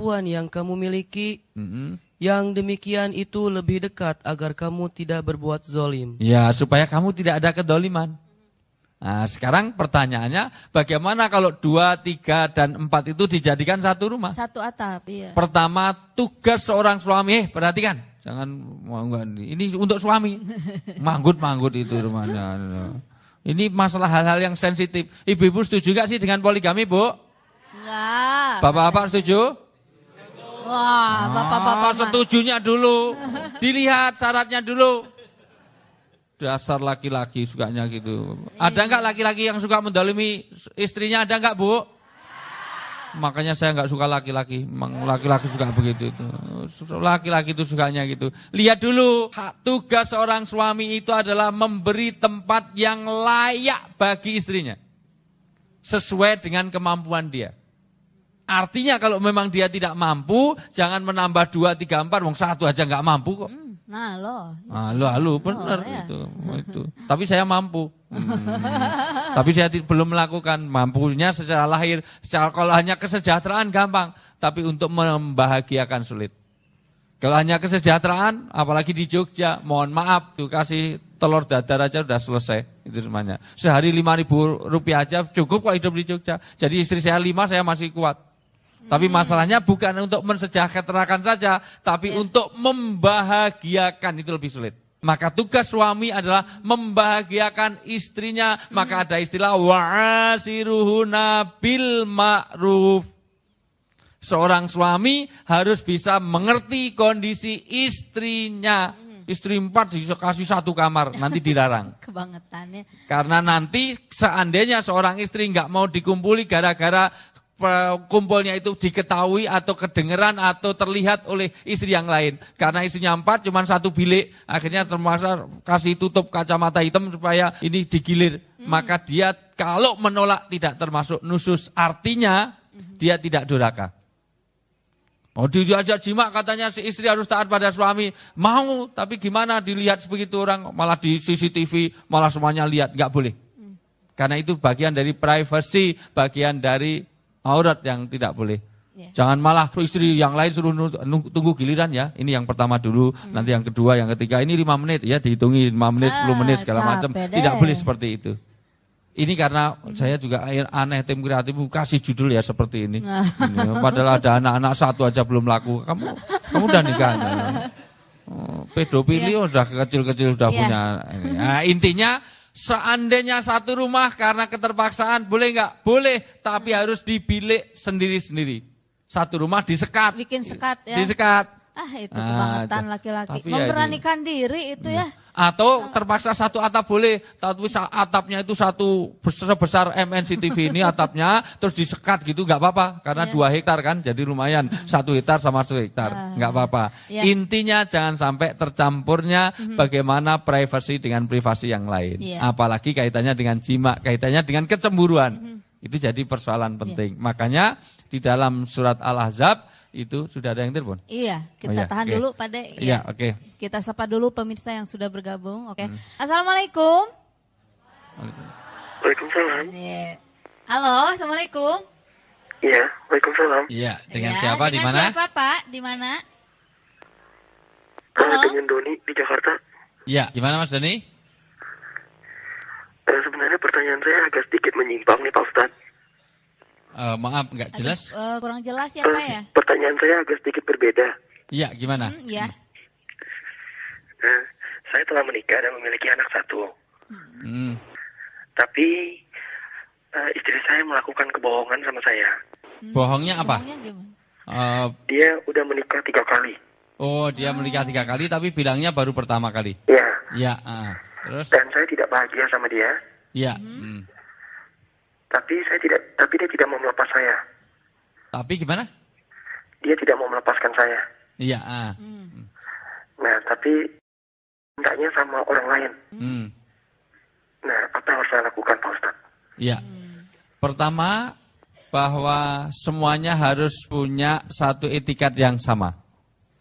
pengetahuan yang kamu miliki, yang demikian itu lebih dekat agar kamu tidak berbuat zolim. Ya, supaya kamu tidak ada kedoliman. Nah, sekarang pertanyaannya, bagaimana kalau 2, 3, dan 4 itu dijadikan satu rumah? Satu atap, iya. Pertama, tugas seorang suami, perhatikan. Jangan, ini untuk suami. Manggut-manggut itu rumahnya. Ini masalah hal-hal yang sensitif. Ibu-ibu setuju gak sih dengan poligami, Bu? Enggak. Bapak-bapak setuju? Wah, bapak-bapak setujunya dulu. Dilihat syaratnya dulu. Dasar laki-laki sukanya gitu. Ada enggak laki-laki yang suka mendolimi istrinya? Ada enggak, Bu? Makanya saya enggak suka laki-laki. Memang laki-laki suka begitu itu. Laki-laki itu sukanya gitu. Lihat dulu, tugas seorang suami itu adalah memberi tempat yang layak bagi istrinya. Sesuai dengan kemampuan dia. Artinya kalau memang dia tidak mampu, jangan menambah 2, 3, 4, wong 1 aja enggak mampu kok. Nah, Benar ya. itu. Tapi saya mampu. Tapi saya belum melakukan. Mampunya secara lahir, kalau hanya kesejahteraan gampang, tapi untuk membahagiakan sulit. Kalau hanya kesejahteraan, apalagi di Jogja, mohon maaf, tuh kasih telur dadar aja udah selesai itu semuanya. Sehari 5.000 rupiah aja cukup kok hidup di Jogja. Jadi istri saya 5, saya masih kuat. Tapi masalahnya bukan untuk mensejahterakan saja, tapi untuk membahagiakan, itu lebih sulit. Maka tugas suami adalah membahagiakan istrinya. Maka ada istilah wa'asiruhuna bil ma'ruf. Seorang suami harus bisa mengerti kondisi istrinya. Istri 4 dikasih 1 kamar, nanti dilarang. Kebangetannya. Karena nanti seandainya seorang istri nggak mau dikumpuli gara-gara kumpulnya itu diketahui atau kedengeran atau terlihat oleh istri yang lain. Karena istrinya 4 cuma 1 bilik, akhirnya terpaksa kasih tutup kacamata hitam supaya ini digilir. Maka dia kalau menolak tidak termasuk nusus, artinya dia tidak durhaka. Oh, diajak jima katanya si istri harus taat pada suami. Mau, tapi gimana dilihat begitu orang, malah di CCTV, malah semuanya lihat, nggak boleh. Karena itu bagian dari privacy, bagian dari aurat yang tidak boleh. Jangan malah istri yang lain suruh tunggu giliran ya. Ini yang pertama dulu, nanti yang kedua, yang ketiga. Ini 5 menit ya, dihitungi 5 menit, 10 menit segala macam. Tidak boleh seperti itu. Ini karena saya juga aneh, tim kreatif kasih judul ya seperti ini. Padahal ada anak-anak 1 aja belum laku. Kamu udah nikah. Pedofili udah kecil-kecil sudah punya. Nah, intinya seandainya satu rumah karena keterpaksaan, boleh nggak? Boleh, tapi harus di bilik sendiri-sendiri. Satu rumah disekat. Bikin sekat ya. Disekat. Itu kebangetan laki-laki. Memberanikan diri itu ya. Atau terpaksa satu atap boleh, tapi atapnya itu sebesar MNC-TV ini atapnya, terus disekat gitu nggak apa-apa, karena 2 hektar kan, jadi lumayan 1 hektar sama 1 hektar, nggak apa-apa. Intinya jangan sampai tercampurnya bagaimana privasi dengan privasi yang lain, apalagi kaitannya dengan jima, kaitannya dengan kecemburuan, itu jadi persoalan penting. Makanya di dalam surat Al-Ahzab itu sudah ada yang telepon. Iya, kita tahan dulu Pak De. Iya, oke. Kita sapa dulu pemirsa yang sudah bergabung. Oke. Assalamualaikum. Waalaikumsalam. Halo, assalamualaikum. Iya, waalaikumsalam. Iya, dengan siapa di mana? Siapa Pak? Di mana? Dengan Doni di Jakarta. Iya, gimana Mas Doni? Sebenarnya pertanyaan saya agak sedikit menyimpang nih Pak Ustadz. Maaf, nggak jelas. Kurang jelas ya Pak ya? Pertanyaan saya agak sedikit berbeda. Iya, gimana? Iya. Saya telah menikah dan memiliki anak 1. Tapi istri saya melakukan kebohongan sama saya. Bohongnya apa? Dia udah menikah 3 kali. Oh, dia menikah 3 kali, tapi bilangnya baru pertama kali. Iya. Iya. Terus? Dan saya tidak bahagia sama dia. Iya. Tapi dia tidak mau melepas saya. Tapi gimana? Dia tidak mau melepaskan saya. Iya. Nah, tapi mintanya sama orang lain. Nah, apa yang harus saya lakukan, Pak Ustadz? Iya. Pertama, bahwa semuanya harus punya satu etikat yang sama.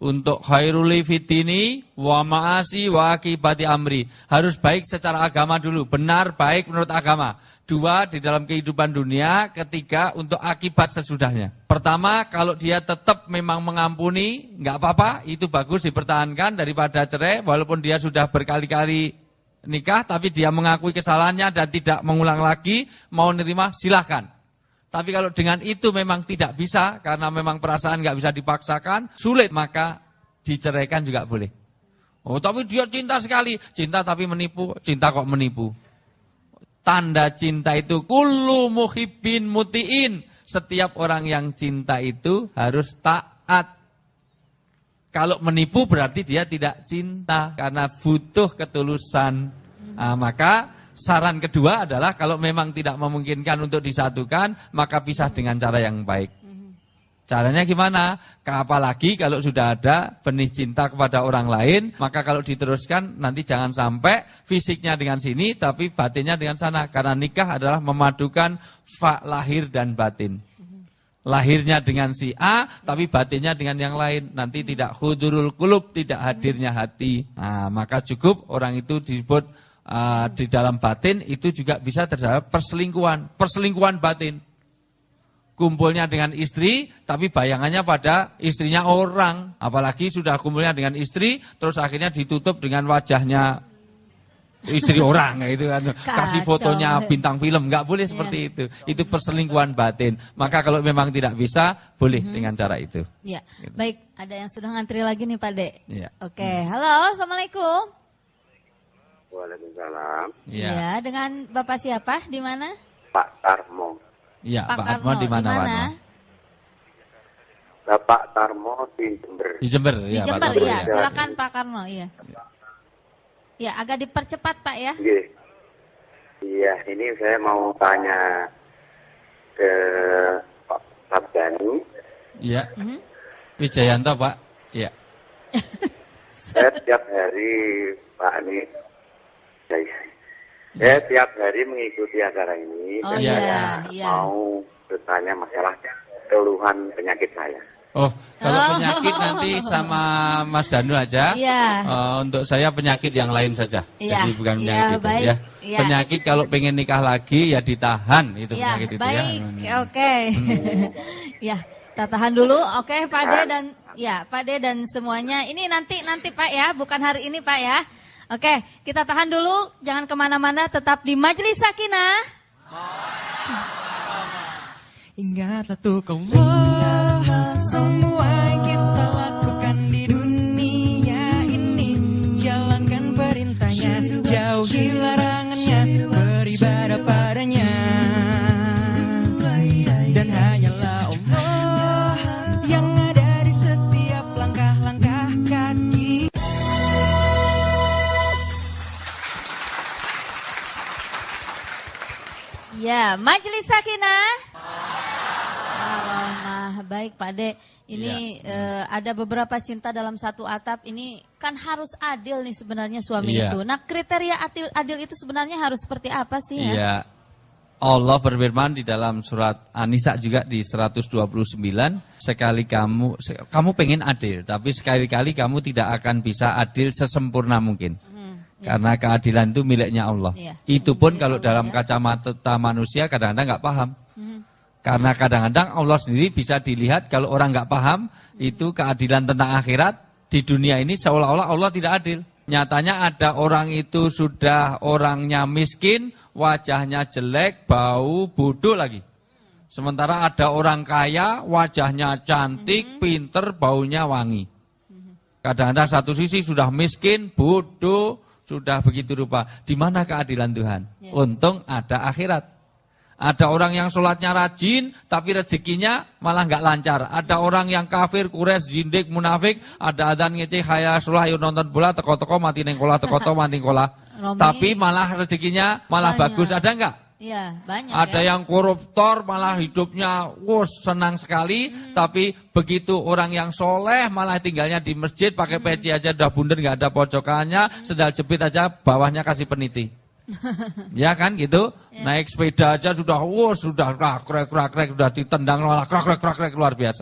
untuk khairuli fitini wa ma'asi wa akibati amri. Harus baik secara agama dulu, benar baik menurut agama. 2, di dalam kehidupan dunia. 3, untuk akibat sesudahnya. Pertama, kalau dia tetap memang mengampuni, nggak apa-apa, itu bagus dipertahankan daripada cerai, walaupun dia sudah berkali-kali nikah, tapi dia mengakui kesalahannya dan tidak mengulang lagi, mau nerima, silahkan. Tapi kalau dengan itu memang tidak bisa, karena memang perasaan nggak bisa dipaksakan, sulit, maka diceraikan juga boleh. Oh, tapi dia cinta sekali, cinta tapi menipu, cinta kok menipu. Tanda cinta itu kullu muhibbin mutiin. Setiap orang yang cinta itu harus taat. Kalau menipu berarti dia tidak cinta karena butuh ketulusan. Nah, maka saran kedua adalah kalau memang tidak memungkinkan untuk disatukan, maka pisah dengan cara yang baik. Caranya gimana? Apalagi kalau sudah ada benih cinta kepada orang lain, maka kalau diteruskan nanti jangan sampai fisiknya dengan sini tapi batinnya dengan sana. Karena nikah adalah memadukan lahir dan batin. Lahirnya dengan si A tapi batinnya dengan yang lain. Nanti tidak hudurul qulub, tidak hadirnya hati. Nah, maka cukup orang itu disebut di dalam batin itu juga bisa terdapat perselingkuhan batin. Kumpulnya dengan istri, tapi bayangannya pada istrinya orang. Apalagi sudah kumpulnya dengan istri, terus akhirnya ditutup dengan wajahnya istri orang, gitu kan. Kasih fotonya bintang film, nggak boleh seperti itu. Itu perselingkuhan batin. Maka kalau memang tidak bisa, boleh dengan cara itu. Ya, gitu. Baik. Ada yang sudah ngantri lagi nih, Pak De. Ya. Oke, halo, assalamualaikum. Waalaikumsalam. Ya, dengan Bapak siapa? Di mana? Pak Tarmo. Iya, Pak Pak Armo di mana? Bapak Tarmo di Jember. Di Jember, di ya, Jember, Pak Tarmo, iya. ya. Silakan Pak Karno, iya. Ya, agak dipercepat Pak ya. Iya, ini saya mau tanya ke Pak Sabdani. Iya. Wijayanto, Pak. Iya. Saya tiap hari, Pak ini, saya tiap hari mengikuti acara ini. Oh, dan iya, saya iya. mau bertanya masalah keluhan penyakit saya. Oh, kalau penyakit nanti sama Mas Danu aja. Iya. Untuk saya penyakit yang lain saja. Iya. Jadi bukan Iya, penyakit itu baik. ya. Iya. Penyakit kalau pengen nikah lagi ya ditahan itu Ya, penyakit baik. itu ya. Oke. Ya, kita tahan dulu. Oke, Pak De dan ya, Pak De dan semuanya. Ini nanti Pak ya, bukan hari ini Pak ya. Oke, kita tahan dulu. Jangan kemana-mana, tetap di Majelis Sakinah. Ingatlah tuh Allah, semua yang kita lakukan di dunia ini, jalankan perintahnya, jauhi larangannya, beribadah padanya. Dan hanyalah Allah yang ada di setiap langkah-langkah kaki. Ya, Majelis Sakinah. Baik Pak De, ini ada beberapa cinta dalam satu atap, ini kan harus adil nih sebenarnya suami itu. Nah, kriteria adil itu sebenarnya harus seperti apa sih ya? Iya. Allah berfirman di dalam surat An-Nisa juga di 129, sekali kamu pengen adil, tapi sekali-kali kamu tidak akan bisa adil sesempurna mungkin. Karena keadilan itu miliknya Allah. Itu pun kalau dalam kacamata manusia kadang-kadang nggak paham. Karena kadang-kadang Allah sendiri bisa dilihat kalau orang nggak paham itu keadilan tentang akhirat di dunia ini seolah-olah Allah tidak adil. Nyatanya ada orang itu sudah orangnya miskin, wajahnya jelek, bau, bodoh lagi. Sementara ada orang kaya, wajahnya cantik, pinter, baunya wangi. Kadang-kadang satu sisi sudah miskin, bodoh, sudah begitu rupa. Di mana keadilan Tuhan? Untung ada akhirat. Ada orang yang sholatnya rajin, tapi rezekinya malah nggak lancar. Ada orang yang kafir, kures, jindik, munafik. Ada adzan ngeceh, hayya sholat, ayo nonton bola, teko-teko mati nengkola, teko-teko mati nengkola. Tapi malah rezekinya malah bagus, ada nggak? Iya, banyak. Ada yang koruptor, malah hidupnya senang sekali. Tapi begitu orang yang soleh, malah tinggalnya di masjid, pakai peci aja udah bundar, nggak ada pojokannya, sendal jepit aja, bawahnya kasih peniti. Ya kan gitu, naik sepeda aja sudah krek sudah ditendang malah krek luar biasa.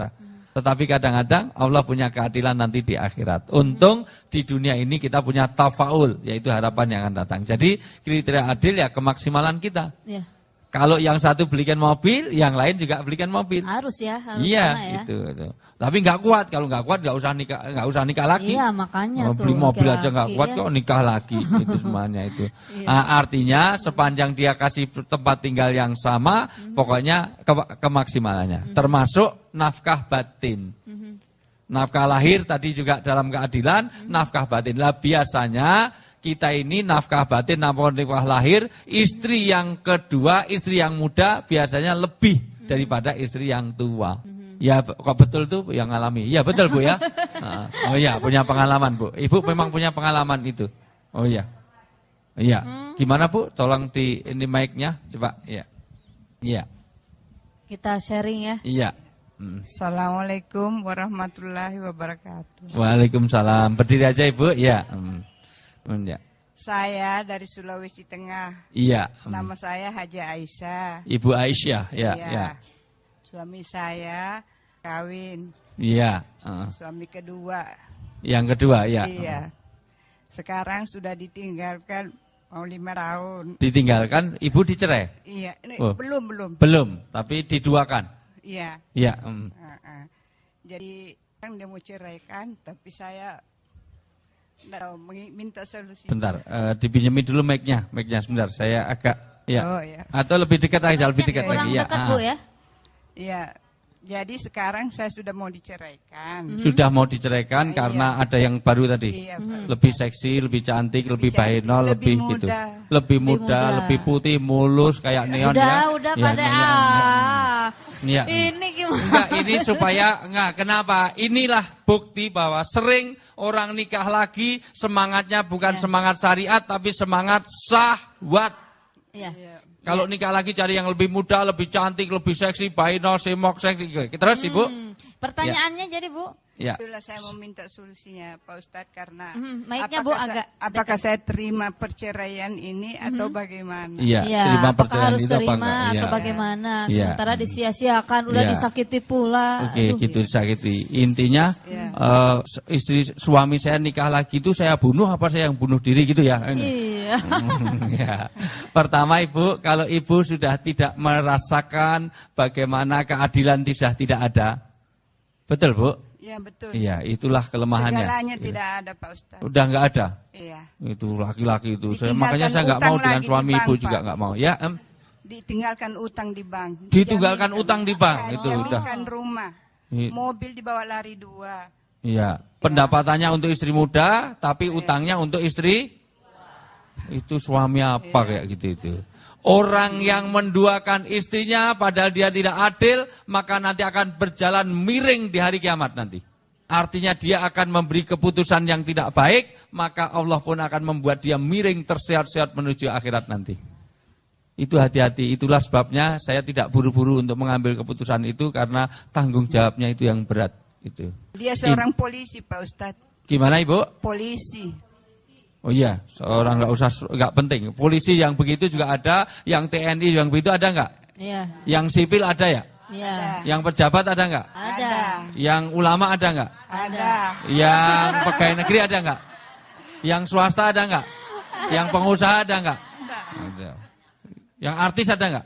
Tetapi kadang-kadang Allah punya keadilan nanti di akhirat. Untung di dunia ini kita punya tafaul, yaitu harapan yang akan datang. Jadi kriteria adil ya kemaksimalan kita. Ya. Kalau yang satu belikan mobil, yang lain juga belikan mobil. Harus ya, harus Iya, sama ya. itu. Tapi nggak kuat. Kalau nggak kuat nggak usah nikah lagi. Iya, makanya tuh. Beli mobil aja nggak laki-laki, kuat ya. kok nikah lagi. Itu semuanya itu. Iya. Artinya sepanjang dia kasih tempat tinggal yang sama, pokoknya kemaksimalannya. Termasuk nafkah batin. Nafkah lahir tadi juga dalam keadilan, nafkah batin. Lah biasanya kita ini nafkah batin, nafkah lahir, istri yang kedua, istri yang muda biasanya lebih daripada istri yang tua. Ya kok betul tuh yang ngalami? Ya betul Bu ya. Oh iya punya pengalaman Bu. Ibu memang punya pengalaman itu. Oh iya. Iya. Gimana Bu? Tolong ini mic-nya coba. Iya. Iya. Kita sharing ya. Iya. Assalamualaikum warahmatullahi wabarakatuh. Waalaikumsalam. Berdiri aja Ibu. Ya. Ya. Saya dari Sulawesi Tengah. Iya. Nama saya Haji Aisyah. Ibu Aisyah. Ya. Iya. Ya. Suami saya kawin. Iya. Suami kedua. Yang kedua. Ya. Iya. Sekarang sudah ditinggalkan mau 5 tahun. Ditinggalkan. Ibu dicerai. Iya. Ini Oh. belum. Belum. Tapi diduakan. Iya. Iya. Jadi kan dia mau ceraikan, tapi saya nggak tahu, minta solusi. Bentar, dipinjemin dulu mic-nya sebentar. Saya agak ya. Oh, ya. Atau lebih dekat aja, lebih dekat Kurang lagi ya. dekat Bu ya. Iya. Jadi sekarang saya sudah mau diceraikan. Sudah mau diceraikan Iya. karena ada yang baru tadi. Iya, Pak. Lebih seksi, lebih cantik, lebih cantik, bahenol, lebih lebih gitu. muda. Lebih muda, muda. lebih putih, mulus kayak neon ya. Udah Ya, pada Iya. Ini gimana? Enggak, ini supaya kenapa? Inilah bukti bahwa sering orang nikah lagi semangatnya bukan semangat syariat tapi semangat syahwat. Iya. Kalau nikah lagi cari yang lebih muda, lebih cantik, lebih seksi, bahenol, semok, seksi. Terus Ibu? Pertanyaannya jadi Bu? Ya. Itulah saya mau minta solusinya Pak Ustadz karena Mic-nya, Bu, agak apakah saya terima perceraian ini atau bagaimana? Iya, Iya, terima apakah perceraian harus itu apa terima enggak? atau Iya. bagaimana? Iya. Sementara disia-siakan, udah Iya. disakiti pula. Oke, Aduh. gitu disakiti. Intinya Iya. istri suami saya nikah lagi itu saya bunuh apa saya yang bunuh diri gitu ya? Iya. Ya. Pertama Ibu, kalau Ibu sudah tidak merasakan bagaimana keadilan tidak ada. Betul Bu? Iya betul. Iya, itulah kelemahannya. Segalanya Gitu. tidak ada Pak Ustadz. Udah nggak ada. Iya. Itu laki-laki itu. Ditinggalkan Makanya saya nggak mau utang dengan lagi suami di bank, Ibu juga Pak. nggak mau. Ya, Ditinggalkan utang di bank. Ditinggalkan utang di bank, Iya, itu udah. dijaminkan rumah. I- Mobil dibawa lari 2. Iya, pendapatannya untuk istri muda, tapi utangnya untuk istri itu suami apa kayak gitu itu. Orang yang menduakan istrinya padahal dia tidak adil, maka nanti akan berjalan miring di hari kiamat nanti. Artinya dia akan memberi keputusan yang tidak baik, maka Allah pun akan membuat dia miring tersehat-sehat menuju akhirat nanti. Itu hati-hati, itulah sebabnya saya tidak buru-buru untuk mengambil keputusan itu karena tanggung jawabnya itu yang berat. Itu. Dia seorang polisi Pak Ustadz. Gimana Ibu? Polisi. Oh iya, seorang nggak penting. Polisi yang begitu juga ada, yang TNI yang begitu ada nggak? Iya. Yang sipil ada ya? Iya. Yang pejabat ada nggak? Ada. Yang ulama ada nggak? Ada. Yang pegawai negeri ada nggak? Yang swasta ada nggak? Yang pengusaha ada nggak? Ada. Yang artis ada nggak?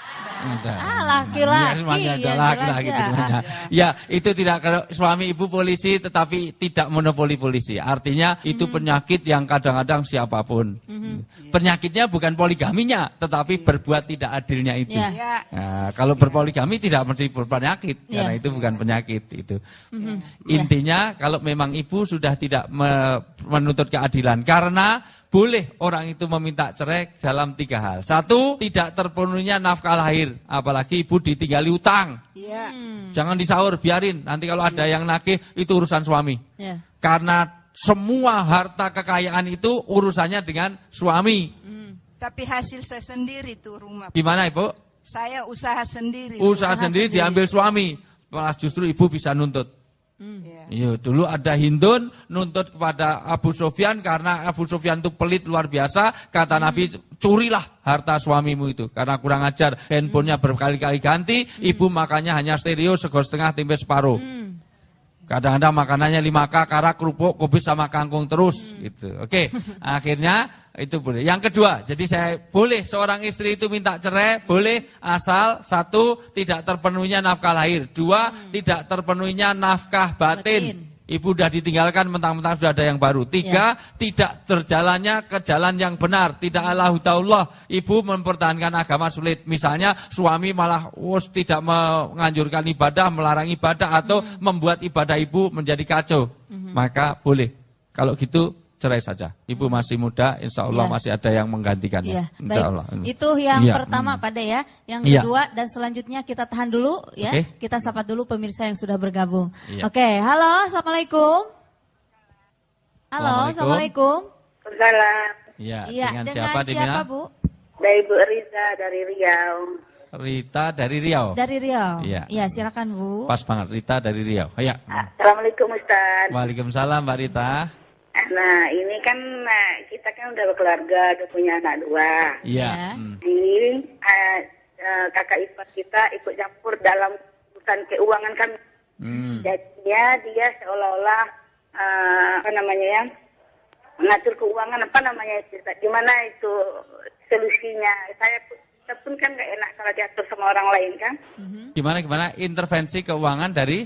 Laki-laki. Ya, semuanya ada yang laki-laki jelas ya. semuanya. Ya, itu tidak suami ibu polisi tetapi tidak monopoli polisi. Artinya itu penyakit yang kadang-kadang siapapun. Penyakitnya bukan poligaminya, tetapi berbuat tidak adilnya itu. Ya. Ya. Nah, kalau berpoligami tidak mesti berpenyakit karena Ya. itu bukan penyakit itu. Intinya kalau memang ibu sudah tidak menuntut keadilan karena boleh orang itu meminta cerai dalam 3 hal. 1, tidak terpenuhinya nafkah lahir, apalagi ibu ditinggali utang. Iya. Jangan disaur, biarin. Nanti kalau ada yang nagih itu urusan suami. Ya. Karena semua harta kekayaan itu urusannya dengan suami. Tapi hasil saya sendiri tuh rumah. Gimana Ibu? Saya usaha sendiri. Usaha sendiri diambil suami. Malah justru ibu bisa nuntut. Iya. Iya, dulu ada Hindun nuntut kepada Abu Sufyan karena Abu Sufyan itu pelit luar biasa. Kata Nabi, curilah harta suamimu itu karena kurang ajar. Handphonenya berkali-kali ganti, ibu makannya hanya stereo sego setengah tempe separuh. Kadang-kadang makanannya 5K, karak, kerupuk, kubis sama kangkung terus gitu. Oke. Akhirnya itu boleh. Yang kedua, jadi saya boleh seorang istri itu minta cerai, boleh asal satu tidak terpenuhinya nafkah lahir, dua tidak terpenuhinya nafkah batin. Ibu sudah ditinggalkan mentang-mentang sudah ada yang baru. Tiga, tidak terjalannya ke jalan yang benar. Tidak Allahu ta'ala. Ibu mempertahankan agama sulit. Misalnya suami malah tidak menganjurkan ibadah, melarang ibadah, atau membuat ibadah ibu menjadi kacau. Maka boleh. Kalau gitu cerai saja. Ibu masih muda, insya Allah masih ada yang menggantikannya. Insya Allah. Itu yang pertama Pak De ya. Yang kedua dan selanjutnya kita tahan dulu ya. Kita sapa dulu pemirsa yang sudah bergabung. Oke, halo, assalamualaikum. Halo, assalamualaikum. Salam. Iya, dengan siapa Bu? Dari Bu Rita dari Riau. Rita dari Riau. Dari Riau. Iya, silakan Bu. Pas banget, Rita dari Riau. Ya. Assalamualaikum Ustaz. Waalaikumsalam Mbak Rita. Nah, ini kan kita kan udah berkeluarga, udah punya anak 2. Iya. Ini kakak ipar kita ikut campur dalam urusan keuangan kami. Jadinya dia seolah-olah mengatur keuangan gimana itu solusinya? Kita pun kan nggak enak kalau diatur sama orang lain kan? Gimana intervensi keuangan dari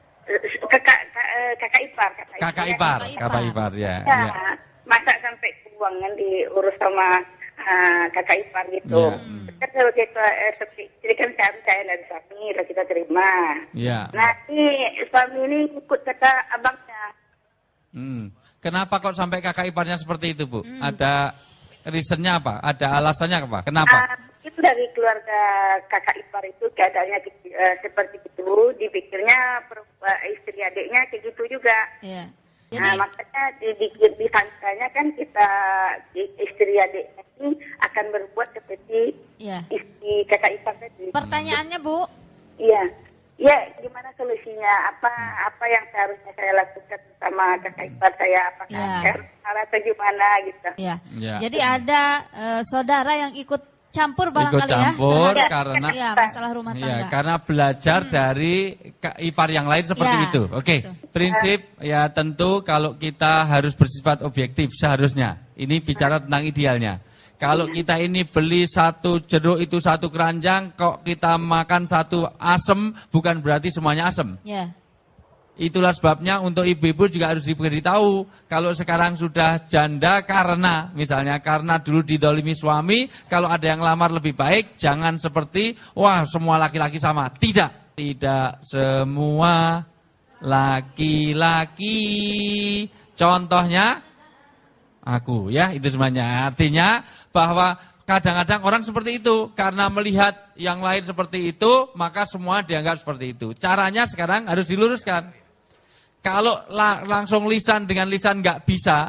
kakak ipar. Kakak ipar ya. Masa sampai keuangan diurus sama kakak ipar gitu. Kan kalau kita istri kan saya dari suami udah kita terima. Nah ini suami ini ikut kata abangnya. Kenapa kok sampai kakak iparnya seperti itu Bu? Ada reasonnya apa? Ada alasannya apa? Kenapa? Itu dari keluarga kakak ipar itu keadaannya seperti itu, dipikirnya istri adiknya kayak gitu juga. Iya. Jadi, makanya disangkanya kan kita istri adiknya ini akan berbuat seperti istri kakak ipar tadi. Pertanyaannya Bu? Iya, gimana solusinya? Apa yang seharusnya saya lakukan sama kakak ipar saya? Apakah cara atau gimana gitu? Iya. Jadi ada saudara yang ikut campur barangkali karena masalah rumah tangga. Karena belajar dari ipar yang lain seperti itu. Oke. Prinsip tentu kalau kita harus bersifat objektif seharusnya. Ini bicara tentang idealnya. Kalau kita ini beli satu jeruk itu satu keranjang, kok kita makan satu asem, bukan berarti semuanya asem. Itulah sebabnya untuk ibu-ibu juga harus diberitahu. Kalau sekarang sudah janda karena dulu didolimi suami, kalau ada yang lamar lebih baik, jangan seperti, semua laki-laki sama. Tidak semua laki-laki. Contohnya, aku itu semuanya. Artinya bahwa kadang-kadang orang seperti itu. Karena melihat yang lain seperti itu, maka semua dianggap seperti itu. Caranya sekarang harus diluruskan. Kalau langsung lisan dengan lisan nggak bisa,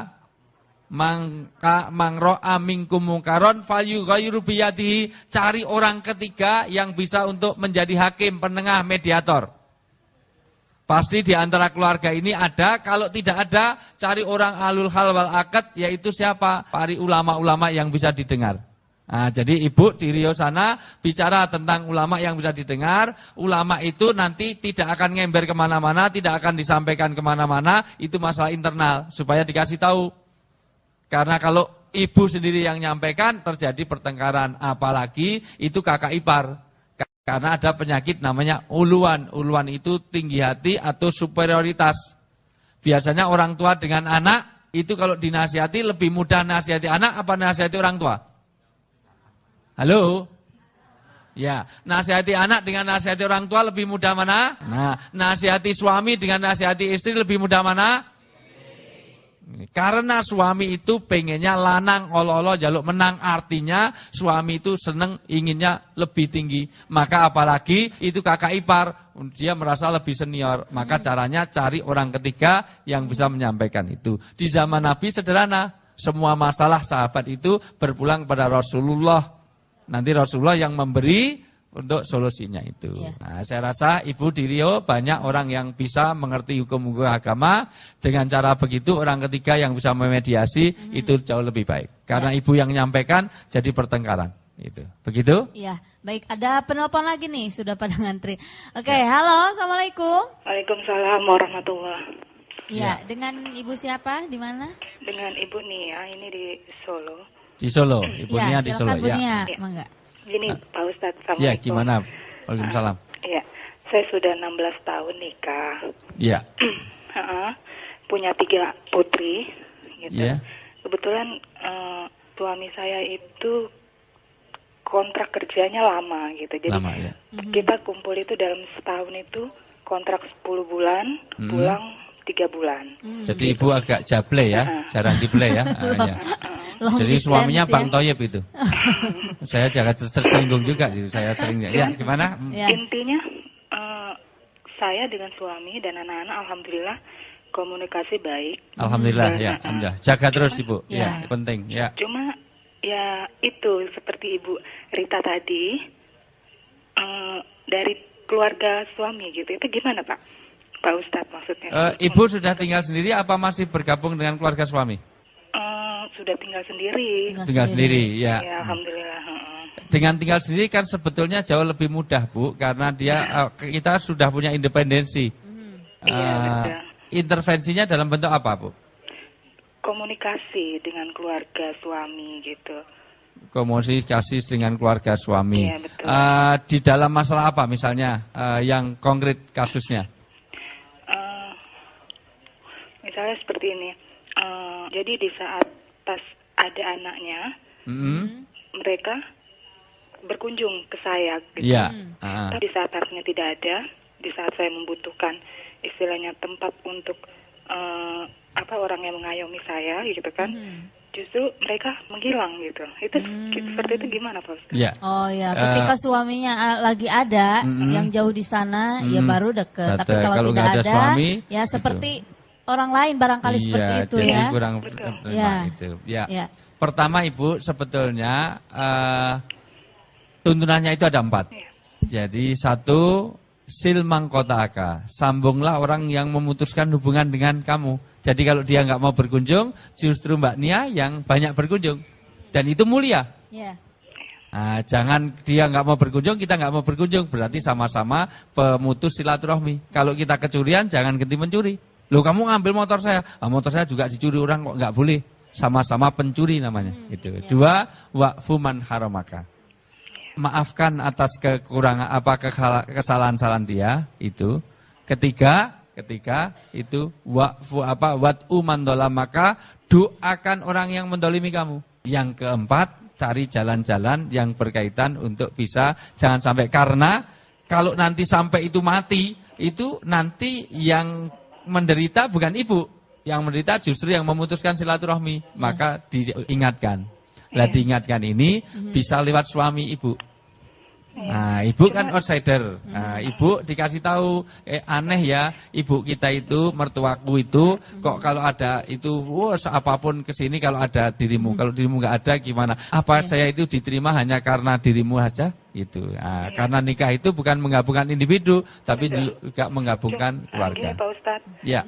mangro'a minkum mungkaron falyughayyiru biyadihi, cari orang ketiga yang bisa untuk menjadi hakim, penengah, mediator. Pasti di antara keluarga ini ada, kalau tidak ada, cari orang alul hal wal akad, yaitu siapa? Para ulama-ulama yang bisa didengar. Nah, jadi ibu di Riau sana bicara tentang ulama yang bisa didengar. Ulama itu nanti tidak akan ngember kemana-mana, tidak akan disampaikan kemana-mana. Itu masalah internal, supaya dikasih tahu. Karena kalau ibu sendiri yang nyampaikan, terjadi pertengkaran. Apalagi itu kakak ipar. Karena ada penyakit namanya uluan. Uluan itu tinggi hati atau superioritas. Biasanya orang tua dengan anak, itu kalau dinasihati lebih mudah nasihati anak apa nasihati orang tua? Halo? Nasihati anak dengan nasihati orang tua lebih mudah mana? Nah, nasihati suami dengan nasihati istri lebih mudah mana? Karena suami itu pengennya lanang olo-olo jaluk menang. Artinya suami itu seneng inginnya lebih tinggi. Maka apalagi itu kakak ipar, dia merasa lebih senior. Maka caranya cari orang ketiga yang bisa menyampaikan itu. Di zaman Nabi sederhana. Semua masalah sahabat itu berpulang kepada Rasulullah. Nanti Rasulullah yang memberi untuk solusinya itu. Nah, saya rasa ibu di Riau banyak orang yang bisa mengerti hukum-hukum agama. Dengan cara begitu orang ketiga yang bisa memediasi itu jauh lebih baik. Karena ibu yang menyampaikan jadi pertengkaran. Itu. Begitu? Iya, baik. Ada penelpon lagi nih, sudah pada ngantri. Oke, halo, assalamualaikum. Waalaikumsalam warahmatullahi. Iya, dengan Ibu siapa? Di mana? Dengan Ibu Nia, ini di Solo. Di Solo, Ibu Nia di Solo. Silakan Bu Nia, mangga. Gini, Pak Ustadz, Ya, Assalamualaikum. gimana? Waalaikumsalam. Iya, saya sudah 16 tahun nikah. Iya. Punya 3 putri, gitu. Iya. Kebetulan suami saya itu kontrak kerjanya lama gitu. Jadi Lama, ya. kita kumpul itu dalam setahun itu kontrak 10 bulan, pulang 3 bulan. Jadi Ibu agak jable ya, jarang dible ya. Ya. Jadi suaminya Bang Toyib itu. Saya jangan tersinggung juga, saya sering. Ya, gimana? Intinya saya dengan suami dan anak-anak alhamdulillah komunikasi baik. Alhamdulillah ya, alhamdulillah. Jaga terus Ibu. Ya, penting ya. Cuma ya itu seperti Ibu Rita tadi dari keluarga suami gitu. Itu gimana Pak? Pak Ustadz maksudnya. Ibu sudah tinggal sendiri apa masih bergabung dengan keluarga suami? Sudah tinggal sendiri. Tinggal sendiri, ya. Ya alhamdulillah. Dengan tinggal sendiri kan sebetulnya jauh lebih mudah Bu, karena kita sudah punya independensi. Betul. Intervensinya dalam bentuk apa Bu? Komunikasi dengan keluarga suami gitu. Komunikasi dengan keluarga suami. Iya, betul. Di dalam masalah apa misalnya yang konkret kasusnya? Misalnya seperti ini. Jadi di saat pas ada anaknya, mereka berkunjung ke saya gitu. Iya. Tapi di saat anaknya tidak ada, di saat saya membutuhkan istilahnya tempat untuk orang yang mengayomi saya gitu kan, justru mereka menghilang gitu. Itu seperti itu gimana Pak Ustaz? Ya. Oh ya, ketika suaminya lagi ada, yang jauh di sana, ya baru deket. Tapi kalau tidak ada, suami, ya seperti orang lain barangkali seperti itu jadi ya. Kurang itu. Ya. Pertama Ibu sebetulnya tuntunannya itu ada 4. Jadi 1, sil mangkota'aka, sambunglah orang yang memutuskan hubungan dengan kamu. Jadi kalau dia nggak mau berkunjung, justru Mbak Nia yang banyak berkunjung. Dan itu mulia. Nah, jangan dia nggak mau berkunjung, kita nggak mau berkunjung. Berarti sama-sama pemutus silaturahmi. Kalau kita kecurian, jangan ganti mencuri. Loh kamu ngambil motor saya, motor saya juga dicuri orang kok, nggak boleh. Sama-sama pencuri namanya. Itu. 2, wa'fu man haramaka. Maafkan atas kekurangan kesalahan-kesalahan dia itu. Ketiga itu wat'u man dolamaka, doakan orang yang mendolimi kamu. Yang keempat, cari jalan-jalan yang berkaitan untuk bisa jangan sampai, karena kalau nanti sampai itu mati, itu nanti yang menderita bukan ibu, yang menderita justru yang memutuskan silaturahmi. Maka diingatkan. Diingatkan ini bisa lewat suami ibu. Nah, ibu kan outsider. Nah, ibu dikasih tahu, aneh ya, ibu kita itu, mertuaku itu, kok kalau ada itu, apapun kesini kalau ada dirimu, kalau dirimu nggak ada gimana? Apa saya itu diterima hanya karena dirimu aja? Itu. Nah, karena nikah itu bukan menggabungkan individu, tapi juga menggabungkan keluarga. Pak Ustadz. Ya.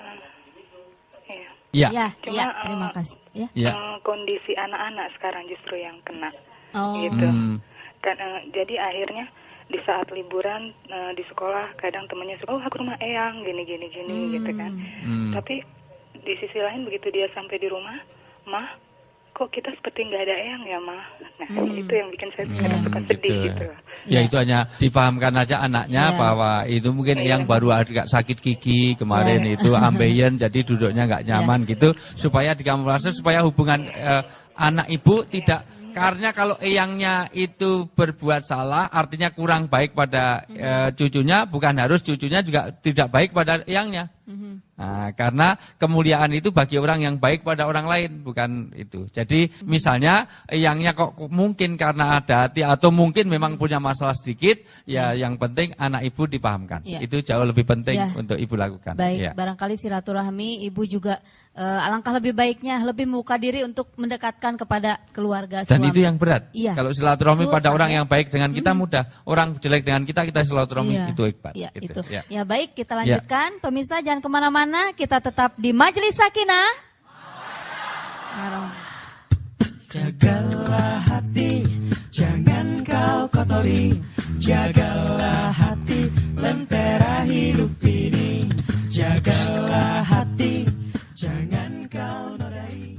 Ya, terima kasih. Kondisi anak-anak sekarang justru yang kena. Gitu. Dan jadi akhirnya di saat liburan di sekolah kadang temannya suka, aku rumah Eyang gini gitu kan. Tapi di sisi lain begitu dia sampai di rumah, Mah, kok kita seperti nggak ada Eyang ya Mah. Nah itu yang bikin saya kadang suka sedih gitu. Ya itu hanya dipahamkan aja anaknya bahwa itu mungkin Eyang baru agak sakit gigi kemarin itu ambeien jadi duduknya nggak nyaman gitu, supaya dikamuflase supaya hubungan anak ibu tidak. Karena kalau eyangnya itu berbuat salah, artinya kurang baik pada cucunya, bukan harus cucunya juga tidak baik pada eyangnya. Nah, karena kemuliaan itu bagi orang yang baik pada orang lain, bukan itu. Jadi misalnya eyangnya kok mungkin karena ada hati atau mungkin memang punya masalah sedikit, ya yang penting anak ibu dipahamkan. Itu jauh lebih penting untuk ibu lakukan. Baik, barangkali silaturahmi ibu juga alangkah lebih baiknya lebih membuka diri untuk mendekatkan kepada keluarga suami. Dan itu yang berat. Kalau silaturahmi pada orang yang baik dengan kita mudah, orang jelek dengan kita silaturahmi itu hebat. Itu. Ya baik, kita lanjutkan. Pemirsa jangan kemana-mana, kita tetap di Majelis Sakinah. Jagalah hati jangan kau kotori. Jagalah hati, lentera hidup ini. Jagalah hati, jangan kau nodai.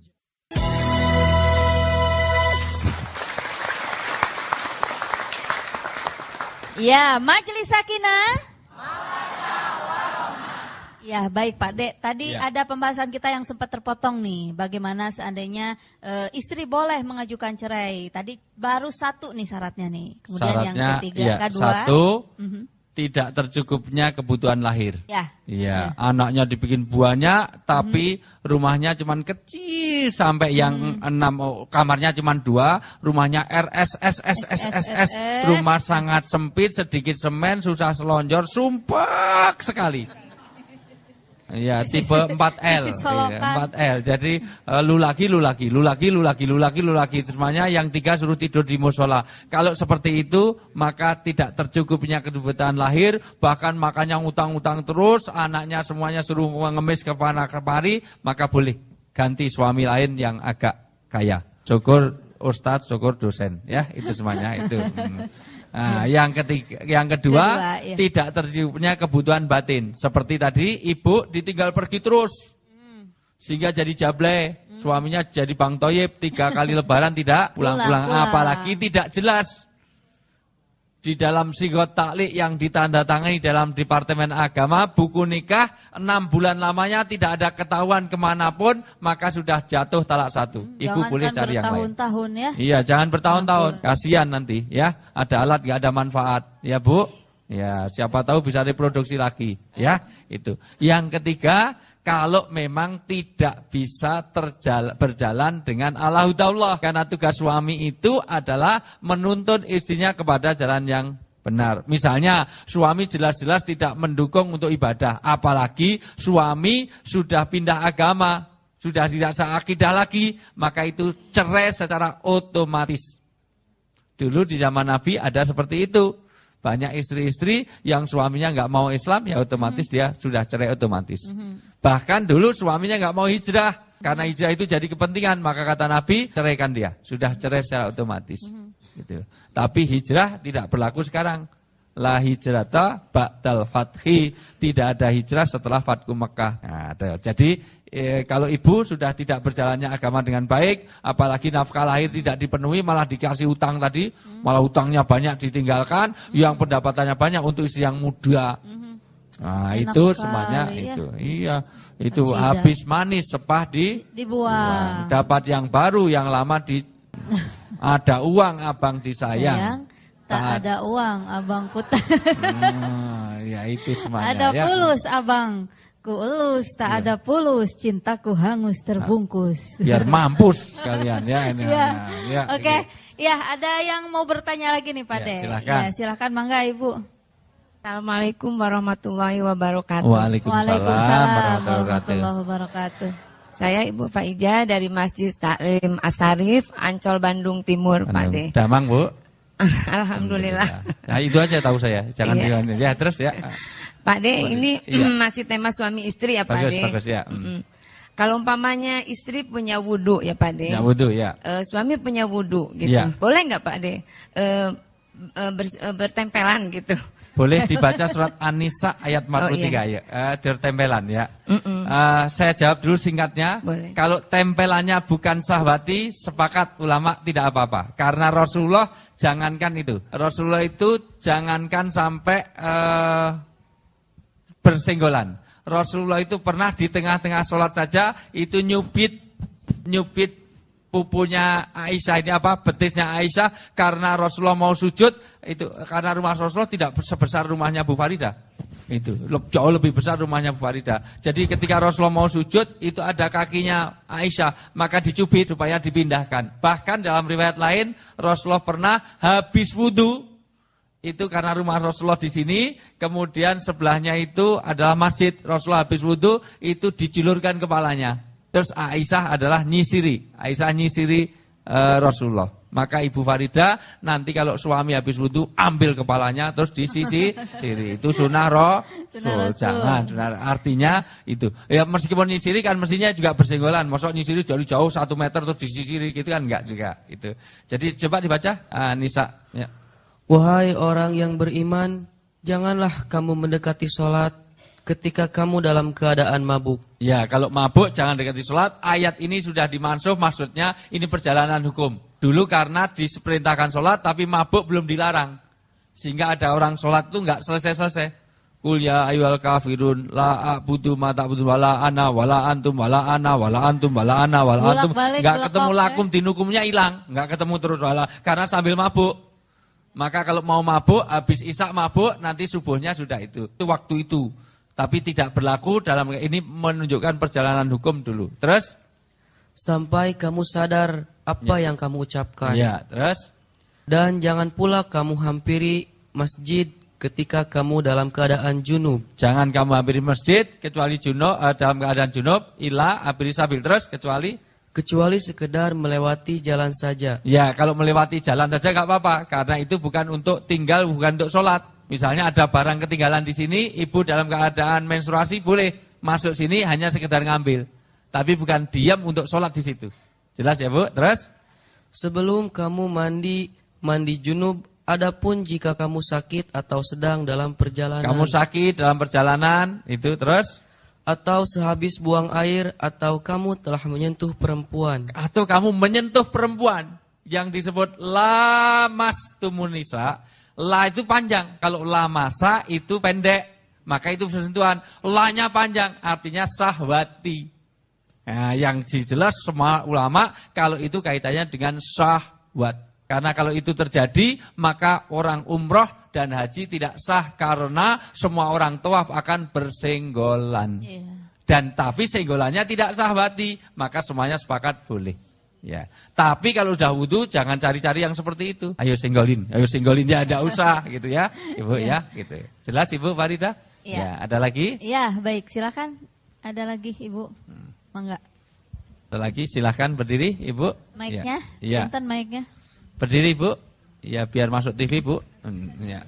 Ya, Majelis Sakinah. Ya, baik Pak Dek. Tadi ada pembahasan kita yang sempat terpotong nih. Bagaimana seandainya istri boleh mengajukan cerai. Tadi baru satu nih syaratnya nih. Kemudian syaratnya, yang ketiga, kedua. Satu, tidak tercukupnya kebutuhan lahir. Iya, anaknya dibikin banyak, tapi rumahnya cuman kecil sampai yang 6, kamarnya cuman 2, rumahnya RSSSSSS, rumah sangat sempit, sedikit semen, susah selonjor, sumpah sekali. Iya, tipe 4L. 4L. Jadi lu laki. Semuanya yang 3 suruh tidur di musola. Kalau seperti itu, maka tidak tercukupnya kebutuhan lahir, bahkan makannya utang-utang terus, anaknya semuanya suruh mengemis ke kemari, maka boleh ganti suami lain yang agak kaya. Syukur ustadz, syukur dosen, ya, itu semuanya itu. Nah, yang kedua, tidak tercukupnya kebutuhan batin. Seperti tadi, ibu ditinggal pergi terus, sehingga jadi jablay. Suaminya jadi Bang Toyib, 3 kali lebaran tidak pulang-pulang. Apalagi tidak jelas di dalam sigot taklik yang ditandatangani dalam Departemen Agama, buku nikah 6 bulan lamanya tidak ada ketahuan kemanapun, maka sudah jatuh talak 1. Ibu boleh cari yang lain. Bertahun-tahun ya. Iya, jangan bertahun-tahun. Kasihan nanti ya. Ada alat nggak ada manfaat. Ya Bu. Ya, siapa tahu bisa reproduksi lagi. Ya, itu. Yang ketiga, kalau memang tidak bisa berjalan dengan Allah Ta'ala. Karena tugas suami itu adalah menuntun istrinya kepada jalan yang benar. Misalnya suami jelas-jelas tidak mendukung untuk ibadah. Apalagi suami sudah pindah agama, sudah tidak seakidah lagi, maka itu cerai secara otomatis. Dulu di zaman Nabi ada seperti itu. Banyak istri-istri yang suaminya nggak mau Islam, ya otomatis dia sudah cerai otomatis. Bahkan dulu suaminya nggak mau hijrah, karena hijrah itu jadi kepentingan, maka kata Nabi, ceraikan dia, sudah cerai secara otomatis. Gitu. Tapi hijrah tidak berlaku sekarang. La hijrata ba'dal fathi, tidak ada hijrah setelah Fathu Mekah. Nah, jadi kalau ibu sudah tidak berjalannya agama dengan baik, apalagi nafkah lahir tidak dipenuhi, malah dikasih utang tadi, malah utangnya banyak ditinggalkan, yang pendapatannya banyak untuk istri yang muda. Nah, enak itu sekali, semuanya ya? Itu. Iya, itu Acidah. Habis manis sepah dibuang. Dapat yang baru, yang lama ada uang abang disayang. Tak ada uang abangku ya itu semuanya. Ada pulus abang. Ku elus, tak ada pulus, cintaku hangus terbungkus. Biar mampus kalian ya ini. Ya. Oke, ya ada yang mau bertanya lagi nih Pak De. Silakan. Ya, silakan mangga Ibu. Assalamualaikum warahmatullahi wabarakatuh. Waalaikumsalam warahmatullahi wabarakatuh. Saya Ibu Faijah dari Masjid Taklim Asarif, Ancol, Bandung Timur, Pak De. Damang Bu. Alhamdulillah. Nah itu aja tahu saya, jangan ya terus ya. Pak De, ini masih tema suami istri ya Pak De. Bagus ya. Kalau umpamanya istri punya wudhu ya Pak De. Ya wudhu ya. Suami punya wudhu gitu. Ya. Boleh nggak Pak De bertempelan gitu? Boleh dibaca surat An-Nisa ayat 43 ya. Tertempelan ya. Saya jawab dulu singkatnya. Boleh. Kalau tempelannya bukan sahwati, sepakat ulama tidak apa-apa. Karena Rasulullah jangankan itu. Rasulullah itu jangankan sampai bersenggolan. Rasulullah itu pernah di tengah-tengah sholat saja itu nyubit pupunya Aisyah ini betisnya Aisyah, karena Rasulullah mau sujud itu, karena rumah Rasulullah tidak sebesar rumahnya Bu Farida. Itu jauh lebih besar rumahnya Bu Farida. Jadi ketika Rasulullah mau sujud itu ada kakinya Aisyah, maka dicubit supaya dipindahkan. Bahkan dalam riwayat lain Rasulullah pernah habis wudu itu karena rumah Rasulullah di sini, kemudian sebelahnya itu adalah masjid. Rasulullah habis wudu itu dijulurkan kepalanya. Terus Aisyah adalah nyisiri. Aisyah nyisiri Rasulullah. Maka Ibu Farida nanti kalau suami habis wudu ambil kepalanya terus di sisi siri. Itu sunnah jangan. Artinya itu. Ya meskipun nyisiri kan mestinya juga bersenggolan. Masa nyisiri jauh-jauh 1 meter terus disisiri gitu kan enggak juga itu. Jadi coba dibaca Nisa ya. Wahai orang yang beriman, janganlah kamu mendekati sholat ketika kamu dalam keadaan mabuk. Ya, kalau mabuk jangan dekati sholat. Ayat ini sudah dimansuh, maksudnya ini perjalanan hukum. Dulu karena diperintahkan sholat, tapi mabuk belum dilarang. Sehingga ada orang sholat itu enggak selesai-selesai. Qul ya ayyuhal kafirun la a'budu ma ta'budun wala ana wala antum wala ana wala antum wala ana wala antum. Enggak ketemu lakum, dinukumnya hilang. Enggak ketemu terus wala karena sambil mabuk. Maka kalau mau mabuk, habis isya mabuk, nanti subuhnya sudah itu. Itu waktu itu. Tapi tidak berlaku dalam ini menunjukkan perjalanan hukum dulu. Terus? Sampai kamu sadar apa yang kamu ucapkan. Ya, terus? Dan jangan pula kamu hampiri masjid ketika kamu dalam keadaan junub. Jangan kamu hampiri masjid kecuali junub dalam keadaan junub. Ila hampiri sabil terus kecuali sekedar melewati jalan saja. Ya, kalau melewati jalan saja enggak apa-apa karena itu bukan untuk tinggal, bukan untuk sholat. Misalnya ada barang ketinggalan di sini, ibu dalam keadaan menstruasi boleh masuk sini hanya sekedar ngambil. Tapi bukan diam untuk sholat di situ. Jelas ya Bu? Terus? Sebelum kamu mandi junub, adapun jika kamu sakit atau sedang dalam perjalanan. Kamu sakit dalam perjalanan, itu terus? Atau sehabis buang air, atau kamu telah menyentuh perempuan. Atau kamu menyentuh perempuan yang disebut lamastumun nisa. La itu panjang, kalau la masa itu pendek, maka itu sentuhan. La-nya panjang, artinya sahwati. Nah, yang jelas semua ulama kalau itu kaitannya dengan syahwat. Karena kalau itu terjadi, maka orang umroh dan haji tidak sah karena semua orang tawaf akan bersenggolan. Dan tapi senggolannya tidak sahwati, maka semuanya sepakat boleh. Ya, tapi kalau sudah wudu jangan cari-cari yang seperti itu. Ayo senggolin ya, ada usah gitu ya, Ibu ya, gitu. Jelas Ibu Farida? Ya, ada lagi? Ya, baik, silakan. Ada lagi Ibu? Mangga. Ada lagi, silakan berdiri Ibu. Mic-nya, ya. punten mic-nya. Berdiri Bu. Ya, biar masuk TV Bu. Ya.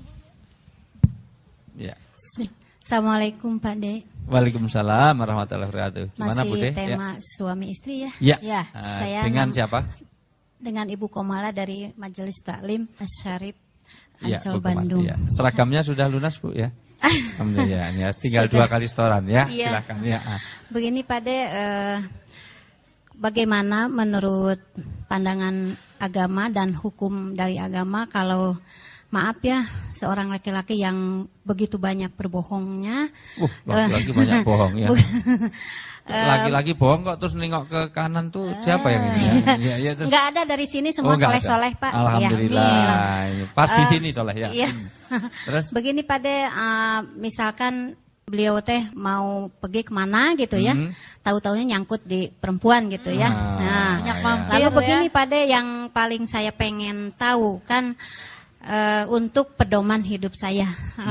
Ya. Assalamualaikum Pak De. Waalaikumsalam warahmatullahi wabarakatuh. Gimana Masih Bu De? tema suami istri ya? Ya. Saya dengan siapa? Dengan Ibu Komala dari Majelis Taklim Asyarif Ya, Ancol Bandung. Ya. Seragamnya sudah lunas Bu ya? Alhamdulillah ya. Tinggal 2 kali setoran ya. Silakan ya. Begini Pak De, bagaimana menurut pandangan agama dan hukum dari agama kalau maaf ya, seorang laki-laki yang begitu banyak berbohongnya. Laki-laki banyak bohong ya. Laki-laki bohong kok terus nengok ke kanan tuh siapa yang ini ya? Ya, terus. Enggak ada dari sini semua soleh-soleh Pak. Alhamdulillah. Ya. Pas di sini soleh ya. Iya. Terus? Begini Pak De, misalkan beliau teh mau pergi kemana gitu ya, tahu-taunya nyangkut di perempuan gitu ya. Lalu begini Pak De, yang paling saya pengen tahu kan untuk pedoman hidup saya.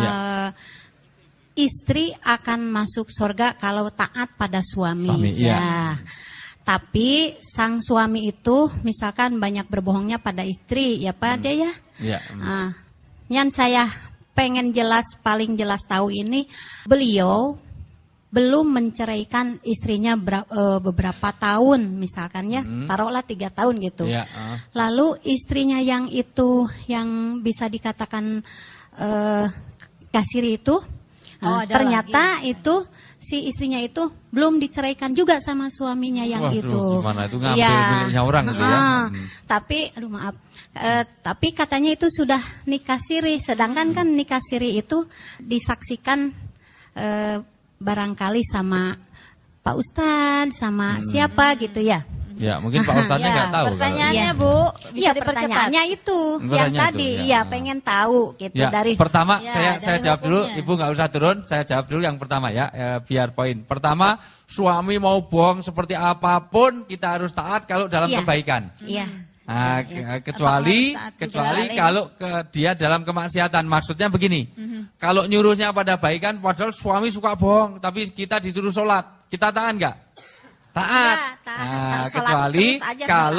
Istri akan masuk surga kalau taat pada suami. Ya. Tapi sang suami itu misalkan banyak berbohongnya pada istri, ya Pak De ya. Yang saya pengen paling jelas tahu ini, beliau belum menceraikan istrinya beberapa tahun misalkan ya, taruhlah 3 tahun gitu. Lalu istrinya yang itu yang bisa dikatakan kasiri itu, ternyata itu si istrinya itu belum diceraikan juga sama suaminya yang itu. Gimana itu ngambil miliknya orang gitu ya. Tapi aduh maaf. Tapi katanya itu sudah nikah siri, sedangkan kan nikah siri itu disaksikan barangkali sama Pak Ustadz, sama siapa gitu ya. Ya, mungkin Pak Ustadznya nggak tahu. Pertanyaannya Bu, bisa dipercepat. Pertanyaannya itu yang tadi, pengen tahu gitu dari. Pertama, saya jawab dulu, Ibu nggak usah turun, saya jawab dulu yang pertama ya, biar poin. Pertama, suami mau bohong seperti apapun kita harus taat kalau dalam kebaikan. Nah, kecuali kalau dia dalam kemaksiatan. Maksudnya begini, kalau nyuruhnya pada baikan, padahal suami suka bohong, tapi kita disuruh sholat, kita taat nggak? Taat. Kecuali kalau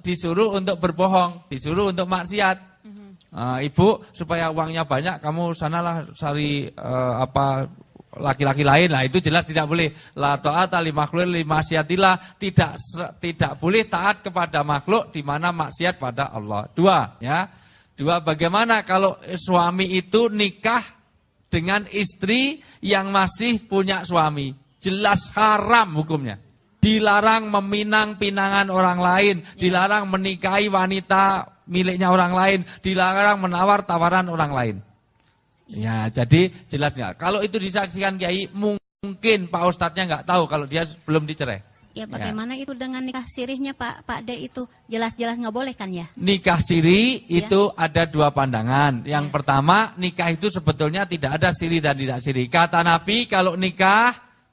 disuruh untuk berbohong, disuruh untuk maksiat. Ibu, supaya uangnya banyak, kamu sanalah cari laki-laki lain. Lah itu jelas tidak boleh. La ta'ata li makhluqin li maksiatillah, tidak boleh taat kepada makhluk di mana maksiat pada Allah. Dua, bagaimana kalau suami itu nikah dengan istri yang masih punya suami? Jelas haram hukumnya. Dilarang meminang pinangan orang lain, dilarang menikahi wanita miliknya orang lain, dilarang menawar tawaran orang lain. Ya, jadi jelasnya. Kalau itu disaksikan Kiai, mungkin Pak Ustadznya nggak tahu kalau dia belum dicerai. Ya, bagaimana itu dengan nikah sirihnya Pak De itu? Jelas-jelas nggak boleh kan ya? Nikah siri itu ada dua pandangan. Yang pertama, nikah itu sebetulnya tidak ada siri dan tidak siri. Kata Nabi, kalau nikah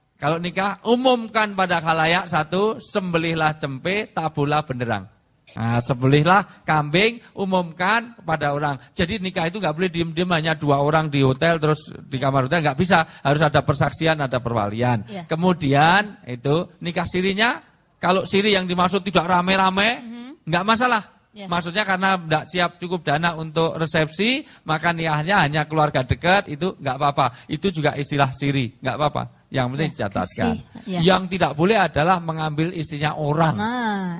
umumkan pada khalayak satu, sembelihlah cempe, tabulah benderang. Nah, sembelihlah kambing, umumkan pada orang. Jadi nikah itu nggak boleh diem-diem hanya 2 orang di hotel terus di kamar hotel, nggak bisa. Harus ada persaksian, ada perwalian. Ya. Kemudian itu nikah sirinya, kalau siri yang dimaksud tidak rame-rame, nggak masalah. Ya. Maksudnya karena tidak siap cukup dana untuk resepsi, maka nikahnya hanya keluarga dekat, itu nggak apa-apa. Itu juga istilah siri, nggak apa-apa. Yang penting dicatatkan. Ya. Yang tidak boleh adalah mengambil istrinya orang. Nah,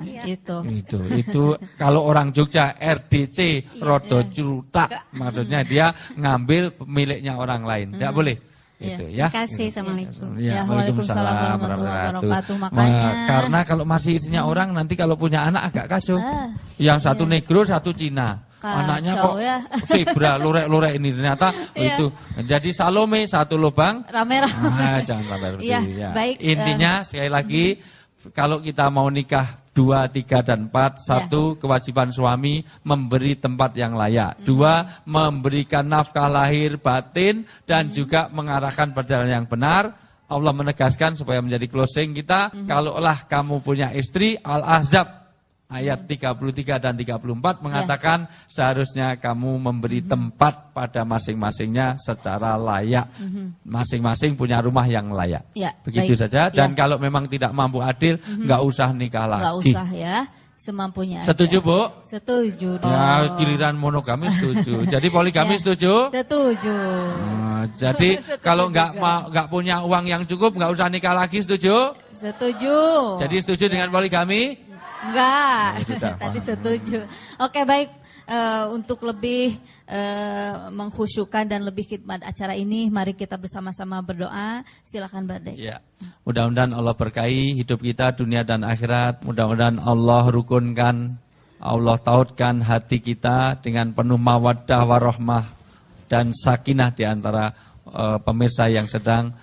itu kalau orang Jogja RDC rodo jurutak, maksudnya dia ngambil miliknya orang lain. Tidak boleh. Itu ya. Terima kasih. Assalamualaikum. Ya, Waalaikumsalam warahmatullahi wabarakatuh. Karena kalau masih istrinya orang, nanti kalau punya anak agak kacau. Yang satu negro, satu Cina. Anaknya kok zebra, lorek-lorek ini ternyata itu. Jadi Salome satu lubang rame-rame. Jangan sampai ya. Baik, intinya sekali lagi, kalau kita mau nikah 2, 3, dan 4, 1, kewajiban suami memberi tempat yang layak. 2, memberikan nafkah lahir batin dan juga mengarahkan perjalanan yang benar. Allah menegaskan supaya menjadi closing kita, kalaulah kamu punya istri, Al-Ahzab ayat 33 dan 34 mengatakan seharusnya kamu memberi tempat pada masing-masingnya secara layak. Masing-masing punya rumah yang layak. Ya, begitu saja. Dan kalau memang tidak mampu adil, nggak usah nikah lagi. Nggak usah ya, semampunya. Setuju aja. Bu? Setuju dong. Ya, giliran monogami setuju. Jadi poligami setuju? Setuju. Jadi kalau nggak punya uang yang cukup, nggak usah nikah lagi, setuju? Setuju. Jadi setuju dengan poligami? Enggak, tadi setuju. Oke, baik. Untuk lebih mengkhusyukkan dan lebih khidmat acara ini, mari kita bersama-sama berdoa. Silakan Mbak Dek. Ya. Mudah-mudahan Allah berkahi hidup kita dunia dan akhirat. Mudah-mudahan Allah rukunkan, Allah tautkan hati kita dengan penuh mawaddah warahmah dan sakinah di antara pemirsa yang sedang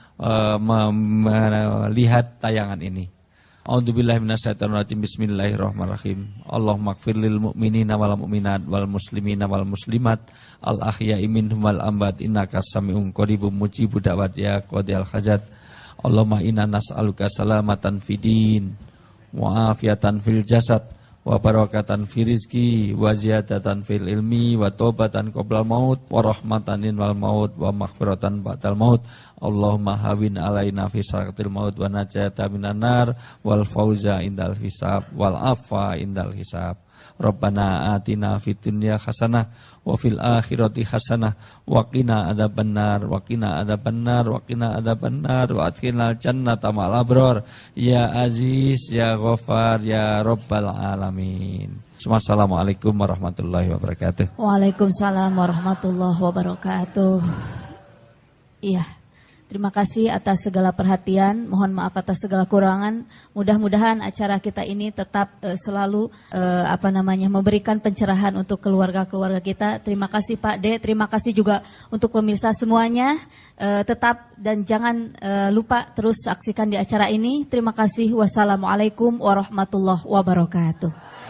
melihat tayangan ini. A'udzubillahi minasyaitonirrajim. Bismillahirrahmanirrahim. Allahumma ighfir lil mu'minina wal mu'minat wal muslimina wal muslimat al ahya'i minhum wal amwat innaka sami'un qaribun mujibud da'wat ya qadiyal hajat. Allahumma inna nas'aluka salamatan fidin wa afiatan fil jasad wa barakatan fi rizki wa ziyadatan fil ilmi wa taubatan qoblal maut wa rahmatan wal maut wa maghfiratan ba'dal maut. Allahumma hawin alaina fi sakatil maut wa najata minan nar wal fauza indal hisab wal afa indal hisab. Rabbana atina fid dunya hasanah wa fil akhirati hasanah wa qina adzabannar wa qina adzabannar wa qina adzabannar wa adkhilnal jannata ma'al abrar ya aziz ya ghafar ya rabbal alamin. Assalamualaikum warahmatullahi wabarakatuh. Waalaikumsalam warahmatullahi wabarakatuh. Iya. Terima kasih atas segala perhatian, mohon maaf atas segala kurangan. Mudah-mudahan acara kita ini tetap selalu memberikan pencerahan untuk keluarga-keluarga kita. Terima kasih Pak D, terima kasih juga untuk pemirsa semuanya. Tetap dan jangan lupa terus saksikan di acara ini. Terima kasih. Wassalamualaikum warahmatullahi wabarakatuh.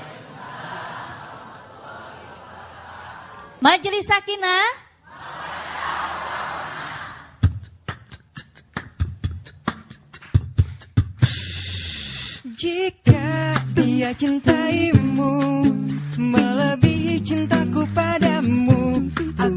Majelis Sakinah. Jika dia cintaimu melebihi cintaku padamu,